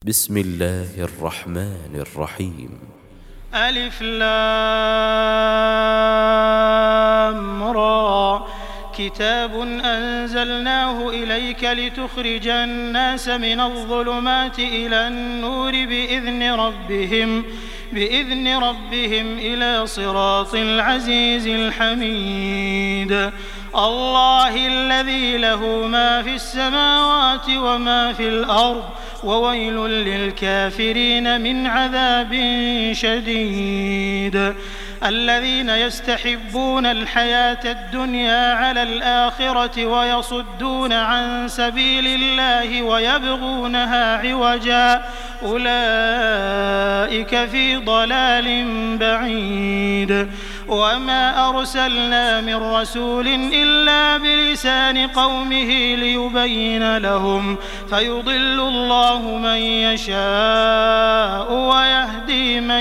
بسم الله الرحمن الرحيم. ألف لام را كتاب أنزلناه إليك لتخرج الناس من الظلمات إلى النور بإذن ربهم إلى صراط العزيز الحميد. الله الذي له ما في السماوات وما في الأرض وويل للكافرين من عذاب شديد. الذين يستحبون الحياة الدنيا على الآخرة ويصدون عن سبيل الله ويبغونها عوجا أولئك في ضلال بعيد. وما أرسلنا من رسول إلا بلسان قومه ليبين لهم فيضل الله من يشاء ويهدي من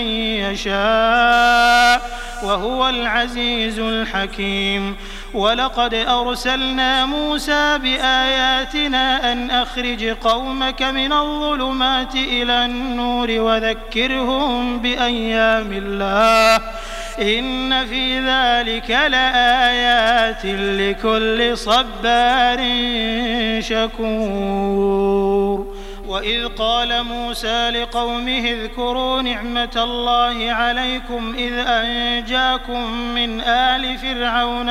يشاء وهو العزيز الحكيم. ولقد أرسلنا موسى بآياتنا أن أخرج قومك من الظلمات إلى النور وذكرهم بأيام الله إن في ذلك لآيات لكل صبار شكور. وإذ قال موسى لقومه اذكروا نعمة الله عليكم إذ أنجاكم من آل فرعون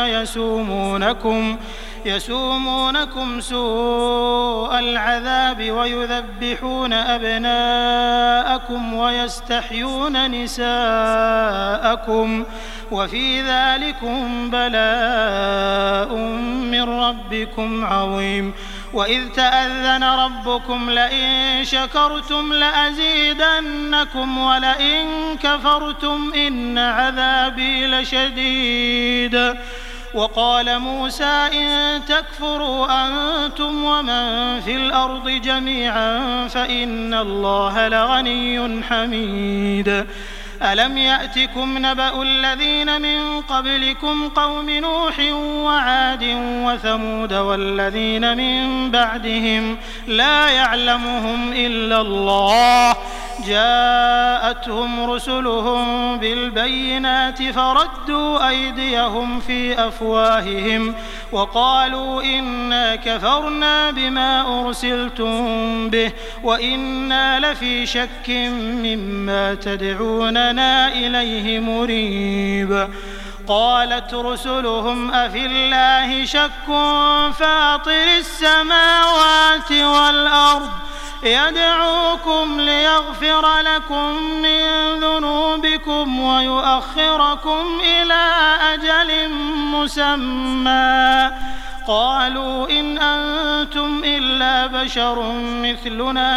يسومونكم سوء العذاب ويذبحون أبناءكم ويستحيون نساءكم وفي ذلكم بلاء من ربكم عظيم. وإذ تأذن ربكم لئن شكرتم لأزيدنكم ولئن كفرتم إن عذابي لشديد. وقال موسى إن تكفروا أنتم ومن في الأرض جميعا فإن الله لغني حميد. ألم يأتكم نبأ الذين من قبلكم قوم نوح وعاد وثمود والذين من بعدهم لا يعلمهم إلا الله جاءتهم رسلهم بالبينات فردوا أيديهم في أفواههم وقالوا إنا كفرنا بما أرسلتم به وإنا لفي شك مما تدعوننا إليه مريب. قالت رسلهم أفي الله شك فاطر السماوات والأرض يدعوكم ليغفر لكم من ذنوبكم ويؤخركم إلى أجل مسمى قالوا إن أنتم إلا بشر مثلنا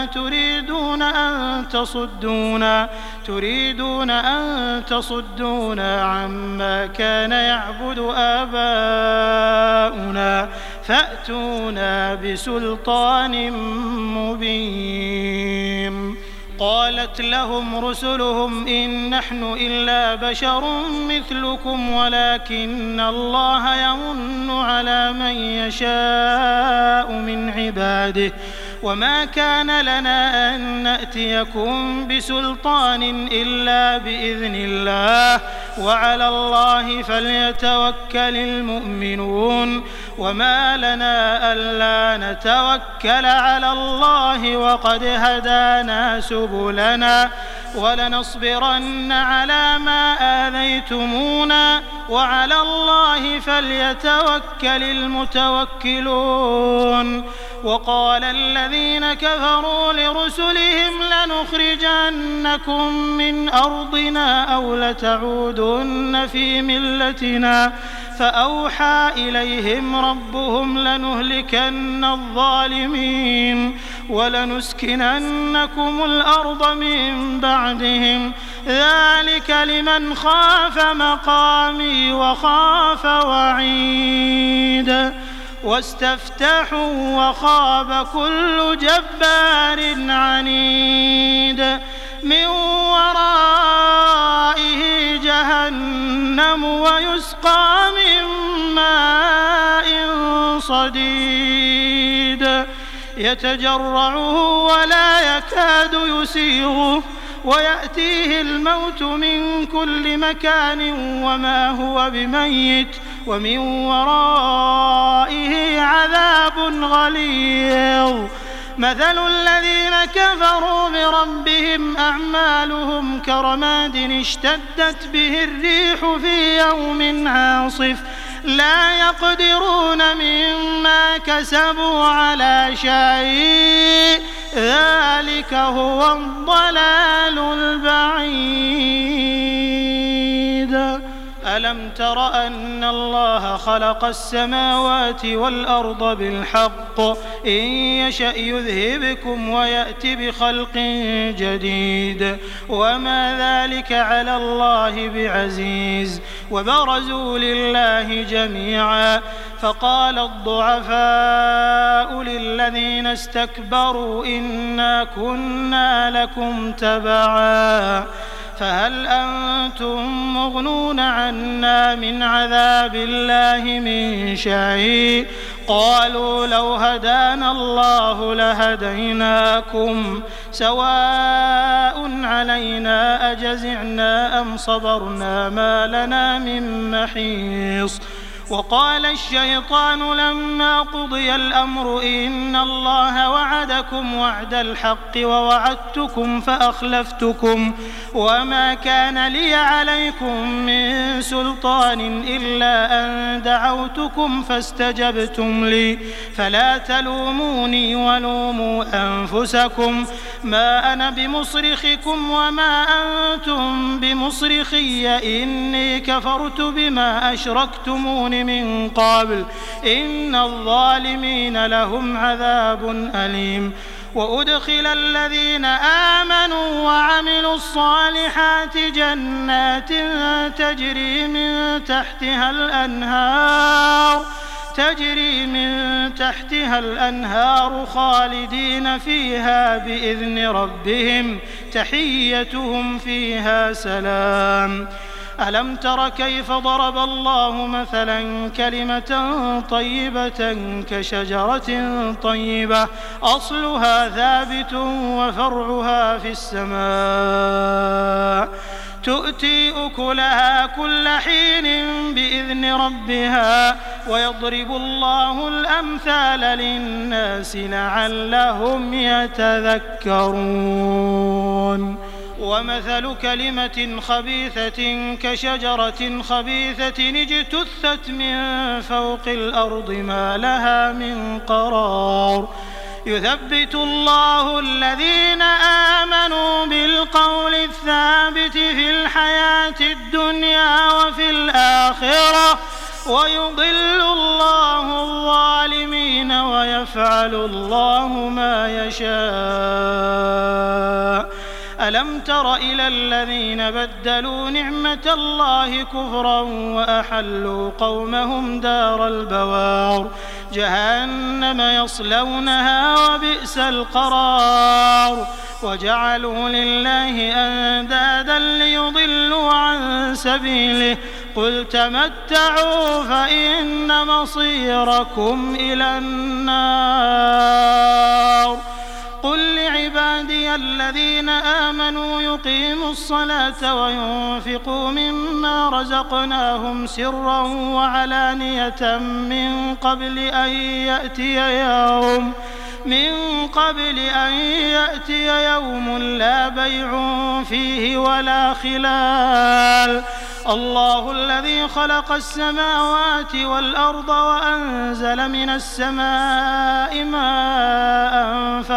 تريدون أن تصدونا عما كان يعبد آباؤنا فأتونا بسلطان مبين. قالت لهم رسلهم إن نحن إلا بشر مثلكم ولكن الله يمن على من يشاء من عباده وما كان لنا أن نأتيكم بسلطان إلا بإذن الله وعلى الله فليتوكل المؤمنون. وما لنا ألا نتوكل على الله وقد هدانا سبلنا ولنصبرن على ما آذيتمونا وعلى الله فليتوكل المتوكلون. وقال الذين كفروا لرسلهم لنخرجنكم من أرضنا أو لتعودن في ملتنا فأوحى إليهم ربهم لنهلكن الظالمين ولنسكننكم الأرض من بعدهم ذلك لمن خاف مقامي وخاف وعيد. واستفتحوا وخاب كل جبار عنيد من ورائه جهنم ويسقى من ماء صديد يتجرعه ولا يكاد يسيغه ويأتيه الموت من كل مكان وما هو بميت ومن ورائه عذاب غليظ مثل الذين كفروا بربهم أعمالهم كرماد اشتدت به الريح في يوم عاصف لا يقدرون مما كسبوا على شيء ذلك هو الضلال البعيد ألم تر أن الله خلق السماوات والأرض بالحق إن يشأ يذهبكم ويأت بخلق جديد وما ذلك على الله بعزيز وبرزوا لله جميعا فقال الضعفاء للذين استكبروا إنا كنا لكم تبعا فهل أنتم مغنون عنا من عذاب الله من شيء قالوا لو هدانا الله لهديناكم سواء علينا أجزعنا أم صبرنا ما لنا من محيص وقال الشيطان لما قضي الأمر إن الله وعدكم وعد الحق ووعدتكم فأخلفتكم وما كان لي عليكم من سلطان إلا أن دعوتكم فاستجبتم لي فلا تلوموني ولوموا أنفسكم ما أنا بمصرخكم وما أنتم بمصرخي إني كفرت بما أشركتمون من قبل إن الظالمين لهم عذاب أليم وأدخل الذين آمنوا وعملوا الصالحات جنات تجري من تحتها الأنهار خالدين فيها بإذن ربهم تحيتهم فيها سلام ألم تر كيف ضرب الله مثلا كلمة طيبة كشجرة طيبة أصلها ثابت وفرعها في السماء تؤتي أكلها كل حين بإذن ربها ويضرب الله الأمثال للناس لعلهم يتذكرون ومثل كلمة خبيثة كشجرة خبيثة اجتثت من فوق الأرض ما لها من قرار يثبت الله الذين آمنوا بالقول الثابت في الحياة الدنيا وفي الآخرة ويضل الله الظالمين ويفعل الله ما يشاء ألم تر إلى الذين بدلوا نعمة الله كفرا وأحلوا قومهم دار البوار جهنم يصلونها وبئس القرار وجعلوا لله أندادا ليضلوا عن سبيله قل تمتعوا فإن مصيركم إلى النار قل لعبادي الذين آمنوا يقيموا الصلاة وينفقوا مما رزقناهم سرا وعلانية من قبل أن يأتي يوم لا بيع فيه ولا خلال الله الذي خلق السماوات والأرض وأنزل من السماء ماء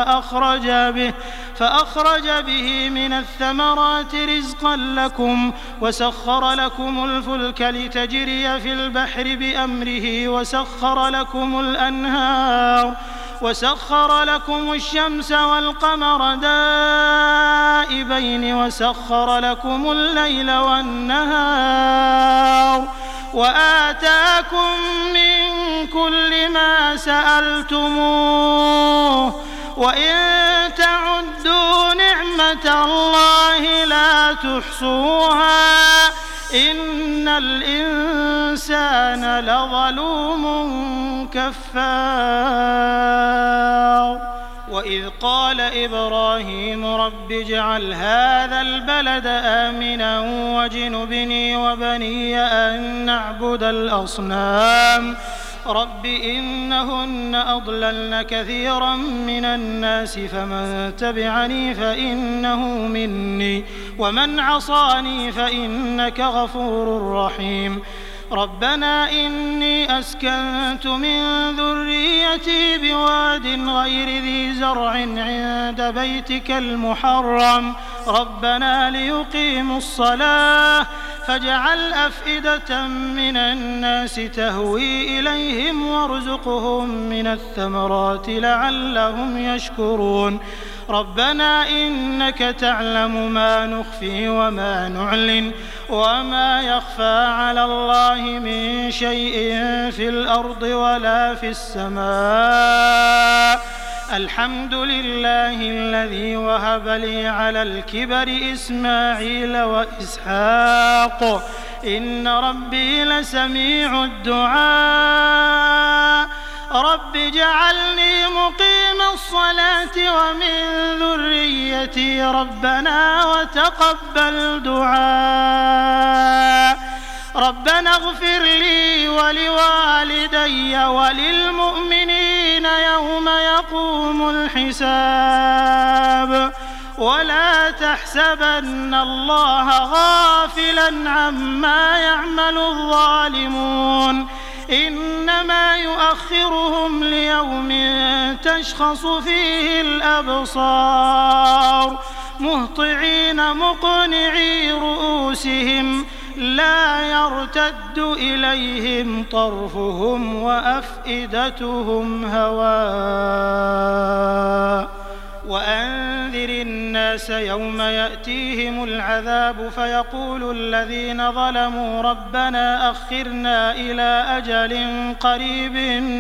فأخرج به من الثمرات رزقا لكم وسخر لكم الفلك لتجري في البحر بأمره وسخر لكم الشمس والقمر دائبين وسخر لكم الليل والنهار وآتاكم من كل ما سألتموه وإن تعدوا نعمة الله لا تحصوها إن الإنسان لظلوم كفار وإذ قال إبراهيم رب اجعل هذا البلد آمنا واجنبني وبني أن نعبد الأصنام رب إنهن أضللن كثيرا من الناس فمن تبعني فإنه مني ومن عصاني فإنك غفور رحيم ربنا إني أسكنت من ذريتي بواد غير ذي زرع عند بيتك المحرم ربنا ليقيموا الصلاة فاجعل أفئدة من الناس تهوي إليهم وارزقهم من الثمرات لعلهم يشكرون ربنا إنك تعلم ما نخفي وما نعلن وما يخفى على الله من شيء في الأرض ولا في السماء الحمد لله الذي وهب لي على الكبر إسماعيل وإسحاق إن ربي لسميع الدعاء رب اجعلني مقيم الصلاة ومن ذريتي ربنا وتقبل دعاء ربنا اغفر لي ولوالدي وللمؤمنين يوم يقوم الحساب ولا تحسبن الله غافلا عما يعمل الظالمون إنما يؤخرهم ليوم تشخص فيه الأبصار مهطعين مقنعي رؤوسهم لا يرتد إليهم طرفهم وأفئدتهم هواء وأنذر الناس يوم يأتيهم العذاب فيقول الذين ظلموا ربنا أخرنا إلى أجل قريب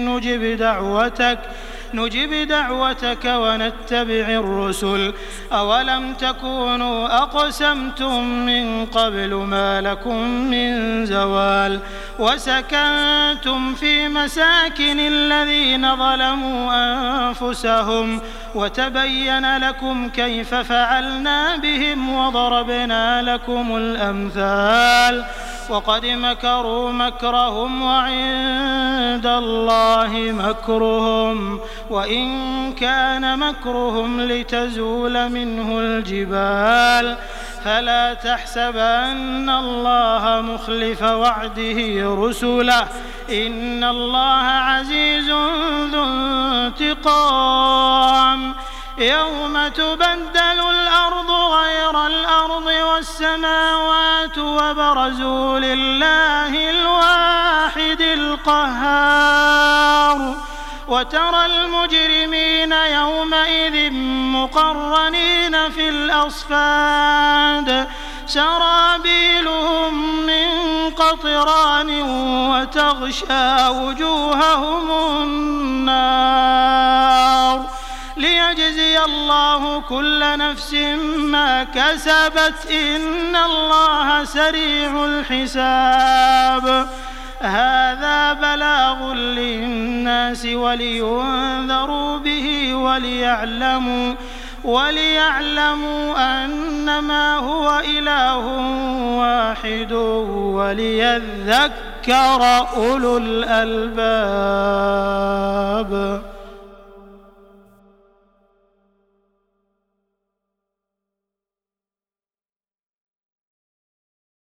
نجب دعوتك ونتبع الرسل أولم تكونوا أقسمتم من قبل ما لكم من زوال وسكنتم في مساكن الذين ظلموا أنفسهم وتبين لكم كيف فعلنا بهم وضربنا لكم الأمثال وقد مكروا مكرهم وعند الله مكرهم وإن كان مكرهم لتزول منه الجبال فلا تحسبن الله مخلف وعده رسله إن الله عزيز ذو انتقام يوم تبدل الأرض غير الأرض والسماوات وبرزوا لله الواحد القهار وترى المجرمين يومئذ مقرنين في الأصفاد سرابيلهم من قطران وتغشى وجوههم النار ليجزي الله كل نفس ما كسبت إن الله سريع الحساب هذا بلاغ للناس ولينذروا به وليعلموا أنما هو إله واحد وليذكر أولو الألباب.